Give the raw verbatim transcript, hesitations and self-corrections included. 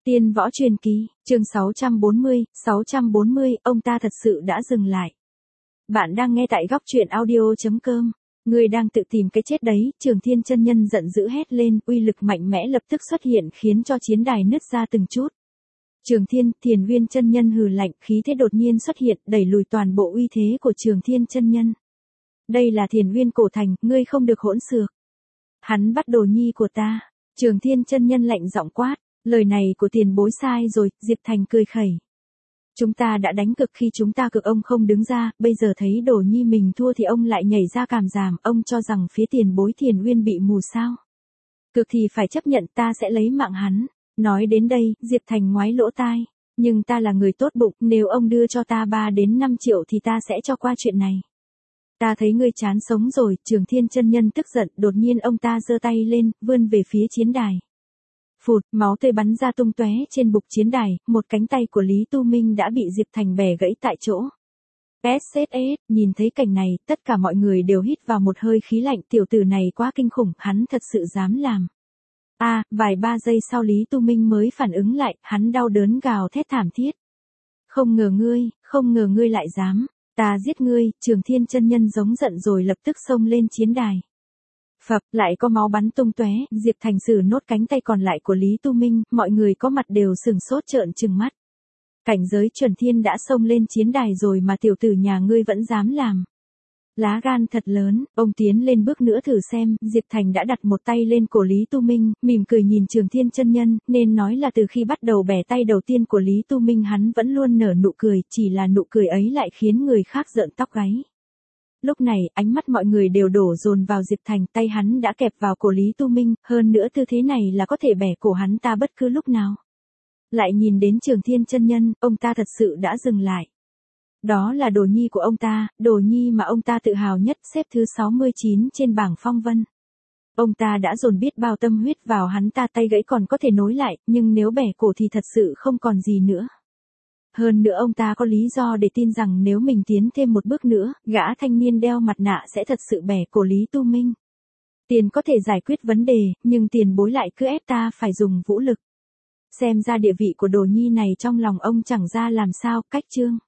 Tiên võ truyền kỳ, chương sáu trăm bốn mươi, sáu trăm bốn mươi, ông ta thật sự đã dừng lại. Bạn đang nghe tại góc truyện audio chấm com. Người đang tự tìm cái chết đấy, Trường Thiên chân nhân giận dữ hét lên, uy lực mạnh mẽ lập tức xuất hiện khiến cho chiến đài nứt ra từng chút. Trường Thiên, Thiền Viên chân nhân hừ lạnh, khí thế đột nhiên xuất hiện, đẩy lùi toàn bộ uy thế của Trường Thiên chân nhân. Đây là Thiền Viên cổ thành, ngươi không được hỗn xược. Hắn bắt đồ nhi của ta. Trường Thiên chân nhân lạnh giọng quát. Lời này của tiền bối sai rồi, Diệp Thành cười khẩy. Chúng ta đã đánh cực khi chúng ta cực ông không đứng ra, bây giờ thấy đồ nhi mình thua thì ông lại nhảy ra càm ràm, ông cho rằng phía tiền bối Thiền Uyên bị mù sao. Cực thì phải chấp nhận, ta sẽ lấy mạng hắn. Nói đến đây, Diệp Thành ngoái lỗ tai. Nhưng ta là người tốt bụng, nếu ông đưa cho ta ba đến năm triệu thì ta sẽ cho qua chuyện này. Ta thấy ngươi chán sống rồi, Trường Thiên chân nhân tức giận, đột nhiên ông ta giơ tay lên, vươn về phía chiến đài. Phụt, máu tươi bắn ra tung tóe trên bục chiến đài, một cánh tay của Lý Tu Minh đã bị Diệp Thành bẻ gãy tại chỗ. ét ét ét, nhìn thấy cảnh này, tất cả mọi người đều hít vào một hơi khí lạnh, tiểu tử này quá kinh khủng, hắn thật sự dám làm. A, à, vài ba giây sau Lý Tu Minh mới phản ứng lại, hắn đau đớn gào thét thảm thiết. Không ngờ ngươi, không ngờ ngươi lại dám, ta giết ngươi, Trường Thiên chân nhân giống giận rồi lập tức xông lên chiến đài. Phập, lại có máu bắn tung tóe, Diệp Thành xử nốt cánh tay còn lại của Lý Tu Minh, mọi người có mặt đều sừng sốt trợn trừng mắt. Cảnh giới chuẩn thiên đã xông lên chiến đài rồi mà tiểu tử nhà ngươi vẫn dám làm. Lá gan thật lớn, ông tiến lên bước nữa thử xem, Diệp Thành đã đặt một tay lên cổ Lý Tu Minh, mỉm cười nhìn Trường Thiên chân nhân, nên nói là từ khi bắt đầu bẻ tay đầu tiên của Lý Tu Minh hắn vẫn luôn nở nụ cười, chỉ là nụ cười ấy lại khiến người khác rợn tóc gáy. Lúc này, ánh mắt mọi người đều đổ dồn vào Diệp Thành, tay hắn đã kẹp vào cổ Lý Tu Minh, hơn nữa tư thế này là có thể bẻ cổ hắn ta bất cứ lúc nào. Lại nhìn đến Trường Thiên chân nhân, ông ta thật sự đã dừng lại. Đó là đồ nhi của ông ta, đồ nhi mà ông ta tự hào nhất, xếp thứ sáu mươi chín trên bảng phong vân. Ông ta đã dồn biết bao tâm huyết vào hắn ta, tay gãy còn có thể nối lại, nhưng nếu bẻ cổ thì thật sự không còn gì nữa. Hơn nữa ông ta có lý do để tin rằng nếu mình tiến thêm một bước nữa, gã thanh niên đeo mặt nạ sẽ thật sự bẻ cổ Lý Tu Minh. Tiền có thể giải quyết vấn đề, nhưng tiền bối lại cứ ép ta phải dùng vũ lực. Xem ra địa vị của đồ nhi này trong lòng ông chẳng ra làm sao, cách chương.